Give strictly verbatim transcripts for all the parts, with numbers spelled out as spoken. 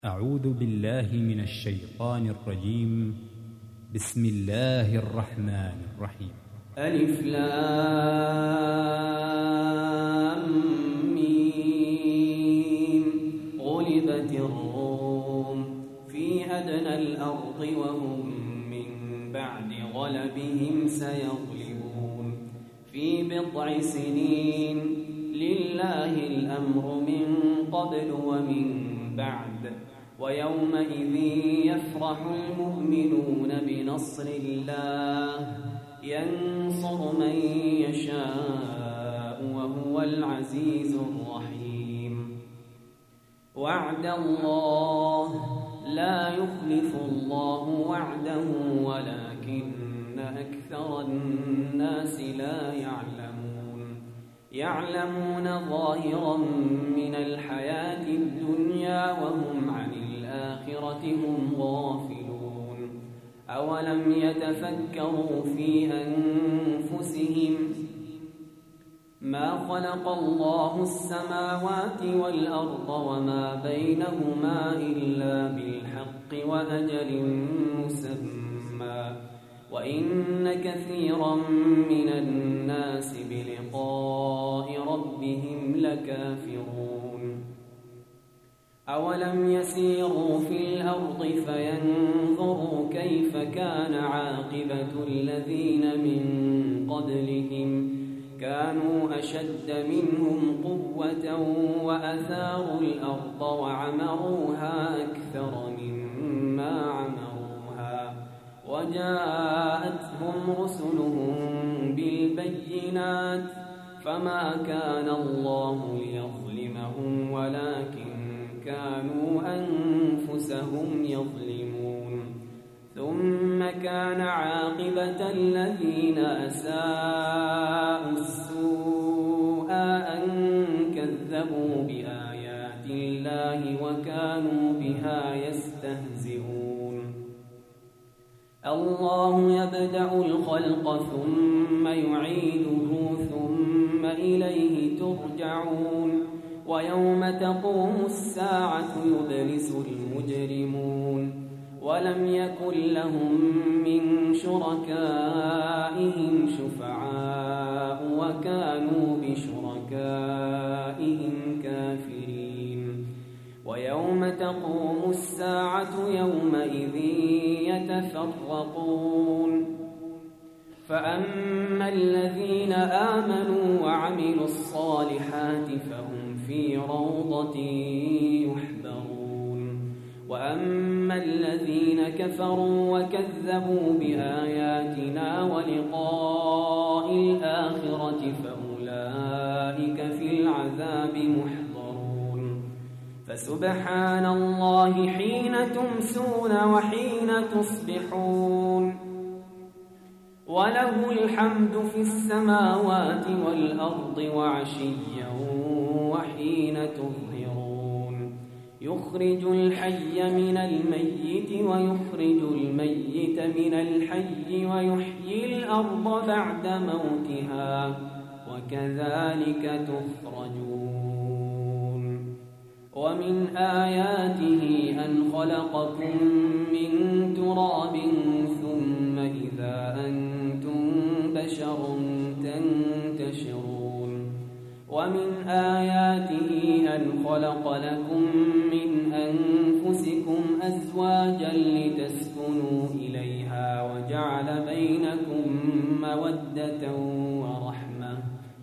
أعوذ بالله من الشيطان الرجيم. بسم الله الرحمن الرحيم. ألف لام ميم. غلبت الروم في أدنى الأرض وهم من بعد غلبهم سيغلبون في بضع سنين. لله الأمر من قبل ومن بعد، ويومئذ يفرح المؤمنون بنصر الله ينصر من يشاء وهو العزيز الرحيم. وعد الله لا يخلف الله وعده ولكن أكثر الناس لا يعلمون. يعلمون ظاهرا من الحياة الدنيا وهم عن الآخرة هم غافلون. أولم يتفكروا في أنفسهم ما خلق الله السماوات والأرض وما بينهما إلا بالحق وأجل مسمى، وإن كثيرا من الناس بلقاء ربهم لكافرون. أولم يسيروا في الأرض فينظروا كيف كان عاقبة الذين من قبلهم كانوا أشد منهم قوة وأثاروا الأرض وعمروها أكثر مما عمروها، وجاءتهم رسلهم بالبينات فما كان الله ليظلمهم ولكن كانوا أنفسهم يظلمون. ثم كان عاقبة الذين أساءوا السوء أن كذبوا بآيات الله وكانوا بها يستهزئون. الله يبدأ الخلق ثم يعيده ثم إليه ترجعون. ويوم تقوم الساعة يبلس المجرمون ولم يكن لهم من شركائهم شفعاء وكانوا بشركائهم كافرين. ويوم تقوم الساعة يومئذ يتفرقون، فأما الذين آمنوا وعملوا الصالحات فهم في روضة يحبرون، وأما الذين كفروا وكذبوا بآياتنا ولقاء الآخرة فأولئك في العذاب محضرون. فسبحان الله حين تمسون وحين تصبحون، وله الحمد في السماوات والأرض وعشيا وحين تظهرون. يخرج الحي من الميت ويخرج الميت من الحي ويحيي الأرض بعد موتها وكذلك تخرجون. ومن آياته أن خلقكم من تراب ثم إذا أنتم بشر تنتشرون. ومن آياته أن خلق لكم من أنفسكم أزواجا لتسكنوا إليها وجعل بينكم مودة ورحمة،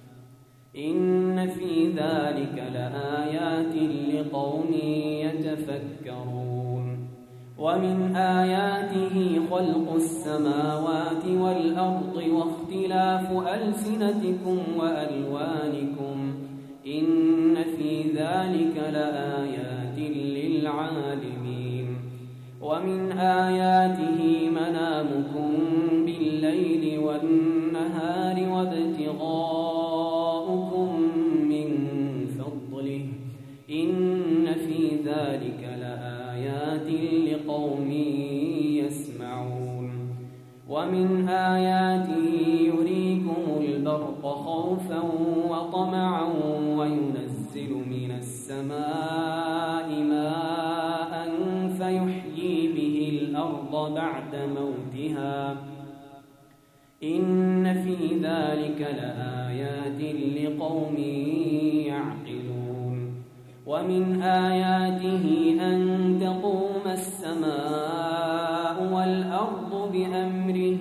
إن في ذلك لآيات لقوم يتفكرون. ومن آياته خلق السماوات والأرض واختلاف ألسنتكم وألوانكم، إن في ذلك لآيات للعالمين. ومن آياته منامكم بالليل والنهار وابتغاؤكم من فضله، إن في ذلك لآيات لقوم يسمعون. ومن آياته يريكم البرق خوفا وطمعا وينزل من السماء ماء الأرض بعد موتها إن في ذلك لآيات لقوم يعقلون ومن آياته أن تقوم السماء والأرض بأمره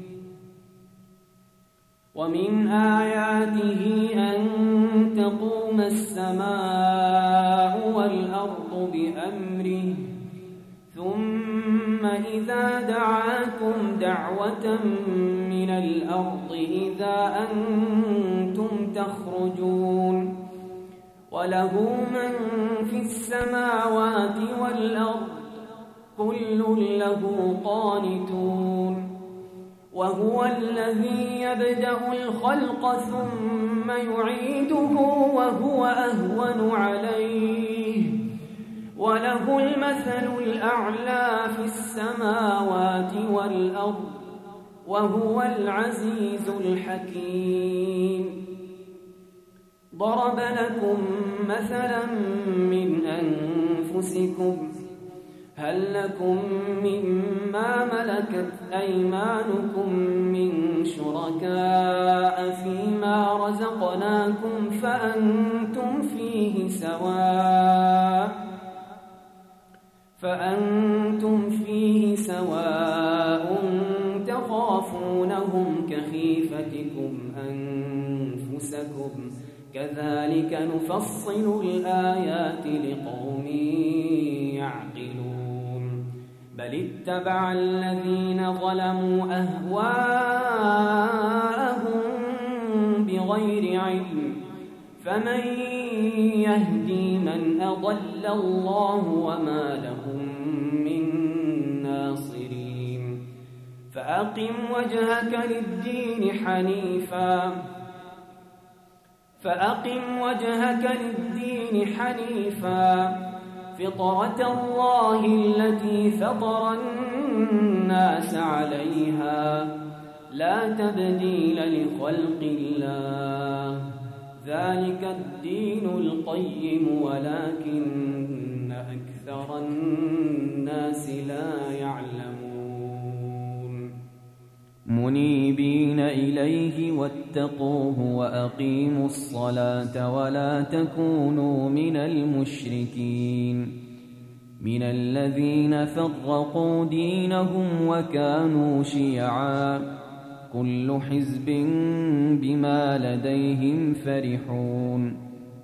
ومن آياته أن تقوم السماء والأرض بأمره ثم إذا دعاكم دعوة من الأرض إذا أنتم تخرجون وله من في السماوات والأرض كل له قانتون وهو الذي يبدأ الخلق ثم يعيده وهو أهون عليه وله المثل الأعلى في السماوات والأرض وهو العزيز الحكيم ضرب لكم مثلا من أنفسكم هل لكم مما ملكت أيمانكم من شركاء فيما رزقناكم فأنتم فيه سواء فأنتم فيه سواء تخافونهم كخيفتكم أنفسكم كذلك نفصل الآيات لقوم يعقلون بل اتبع الذين ظلموا أهواءهم بغير علم فمن يهدي من أضل الله وما لهم من ناصرين فأقم وجهك للدين حنيفا فأقم وجهك للدين حنيفا فطرة الله التي فطر الناس عليها لا تبديل لخلق الله ذلك الدين القيم ولكن أكثر الناس لا يعلمون منيبين إليه واتقوه وأقيموا الصلاة ولا تكونوا من المشركين من الذين فرقوا دينهم وكانوا شيعا كل حزب بما لديهم فرحون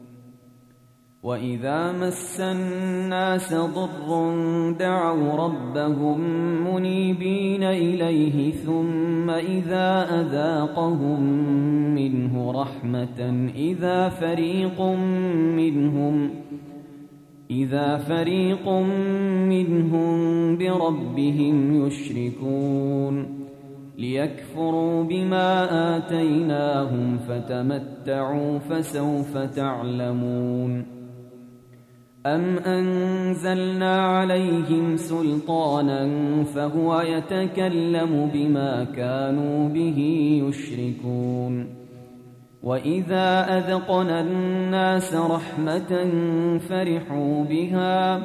وإذا مس الناس ضر دعوا ربهم منيبين إليه ثم إذا أذاقهم منه رحمة إذا فريق منهم إذا فريق منهم بربهم يشركون ليكفروا بما آتيناهم فتمتعوا فسوف تعلمون أم أنزلنا عليهم سلطانا فهو يتكلم بما كانوا به يشركون وإذا أذقنا الناس رحمة فرحوا بها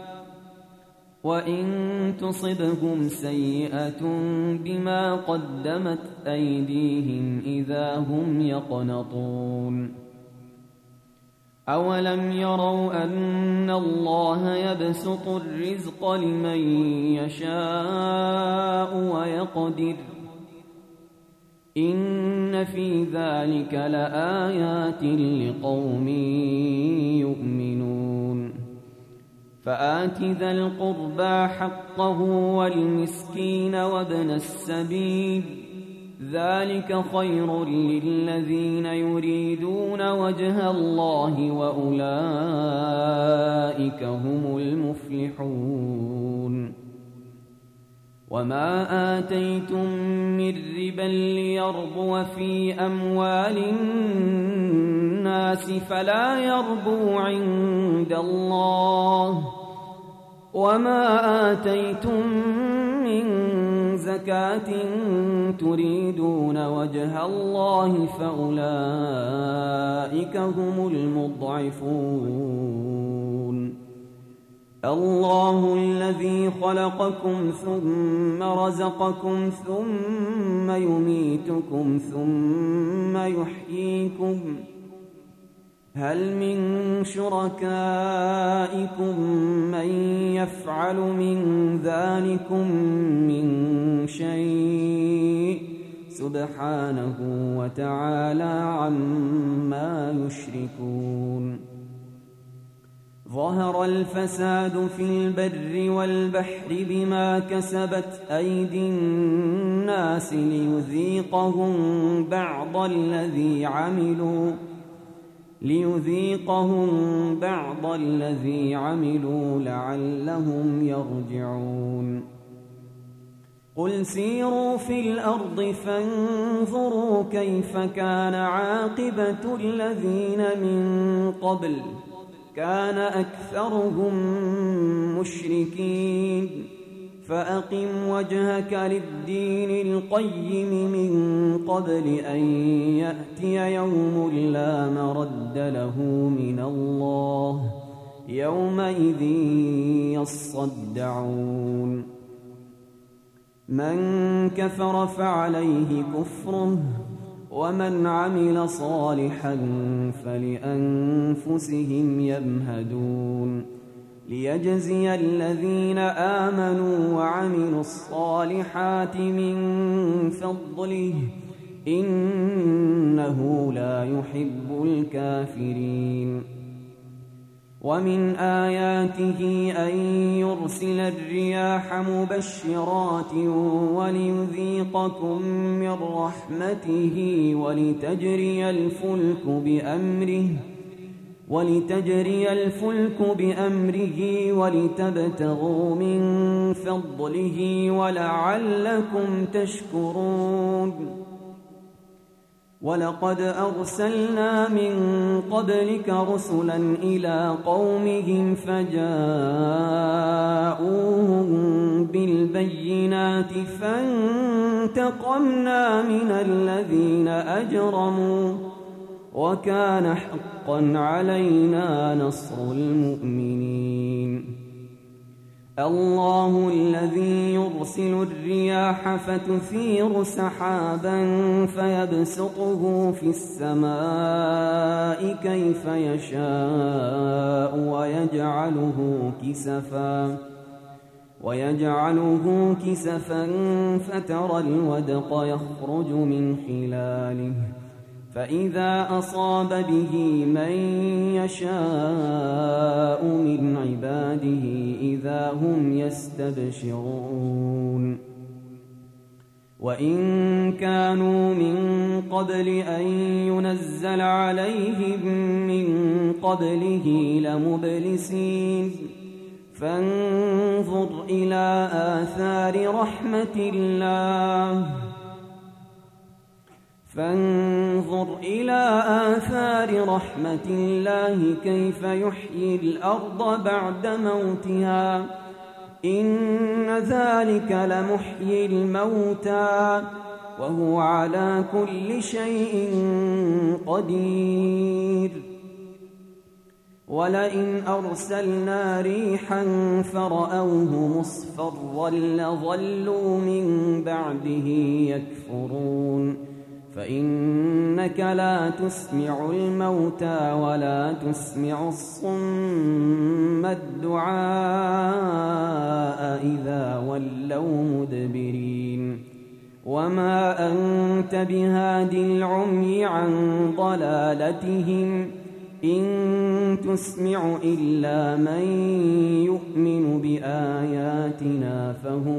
وإن تصبهم سيئة بما قدمت أيديهم إذا هم يقنطون أولم يروا أن الله يبسط الرزق لمن يشاء ويقدر إن في ذلك لآيات لقوم يؤمنون فآت ذا القربى حقه والمسكين وابن السبيل ذلك خير للذين يريدون وجه الله وأولئك هم المفلحون وما آتيتم من ربا ليربو في أموال الناس فلا يربو عند الله وما آتيتم من زكاة تريدون وجه الله فأولئك هم المضعفون الله الذي خلقكم ثم رزقكم ثم يميتكم ثم يحييكم هل من شركائكم من يفعل من ذلكم من شيء سبحانه وتعالى عما يشركون ظهر الفساد في البر والبحر بما كسبت أيدي الناس ليذيقهم بعض الذي عملوا ليذيقهم بعض الذي عملوا لعلهم يرجعون قل سيروا في الأرض فانظروا كيف كان عاقبة الذين من قبل كان أكثرهم مشركين فأقم وجهك للدين القيم من قبل أن يأتي يوم لا مرد له من الله يومئذ يصدعون من كفر فعليه كفره ومن عمل صالحا فلأنفسهم يمهدون ليجزي الذين آمنوا وعملوا الصالحات من فضله إنه لا يحب الكافرين ومن آياته أن يرسل الرياح مبشرات وليذيقكم من رحمته ولتجري الفلك بأمره ولتجري الفلك بأمره ولتبتغوا من فضله ولعلكم تشكرون ولقد أرسلنا من قبلك رسلا إلى قومهم فجاءوهم بالبينات فانتقمنا من الذين أجرموا وكان حقا علينا نصر المؤمنين الله الذي يرسل الرياح فتثير سحابا فيبسطه في السماء كيف يشاء ويجعله كسفا ويجعله كسفا فترى الودق يخرج من خلاله فإذا أصاب به من يشاء من عباده إذا هم يستبشرون وإن كانوا من قبل أن ينزل عليهم من قبله لمبلسين فانظر إلى آثار رحمة الله فانظر إلى آثار رحمة الله كيف يحيي الأرض بعد موتها إن ذلك لمحيي الموتى وهو على كل شيء قدير ولئن أرسلنا ريحا فرأوه مصفرا لظلوا من بعده يكفرون فإنك لا تسمع الموتى ولا تسمع الصم الدعاء إذا ولوا مدبرين وما أنت بهاد العمي عن ضلالتهم إن تسمع إلا من يؤمن بآياتنا فهم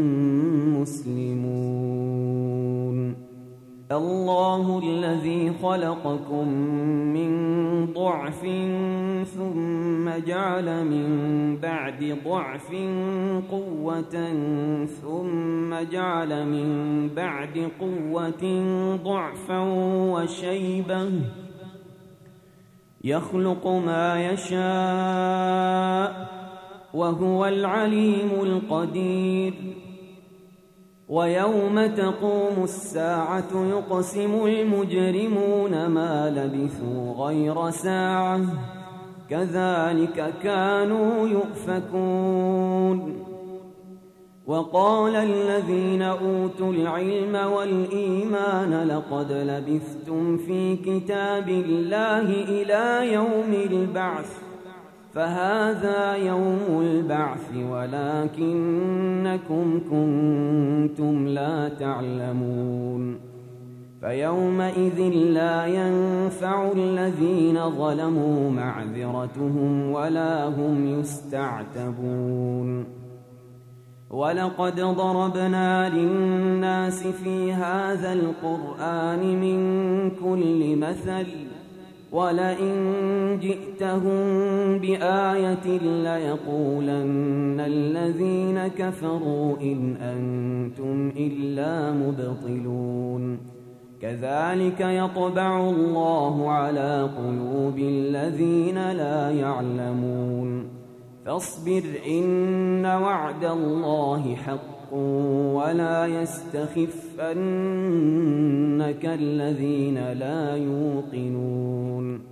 مسلمون الله الذي خلقكم من ضعف ثم جعل من بعد ضعف قوة ثم جعل من بعد قوة ضعفا وشيبة يخلق ما يشاء وهو العليم القدير ويوم تقوم الساعة يقسم المجرمون ما لبثوا غير ساعة كذلك كانوا يؤفكون. وقال الذين أوتوا العلم والإيمان لقد لبثتم في كتاب الله إلى يوم البعث فهذا يوم البعث ولكنكم كنتم لا تعلمون. فيومئذ لا ينفع الذين ظلموا معذرتهم ولا هم يستعتبون. ولقد ضربنا للناس في هذا القرآن من كل مثل ولئن جئتهم بآية ليقولن الذين كفروا إن أنتم إلا مبطلون. كذلك يطبع الله على قلوب الذين لا يعلمون. فاصبر إن وعد الله حق ولا يستخفنك الذين لا يوقنون.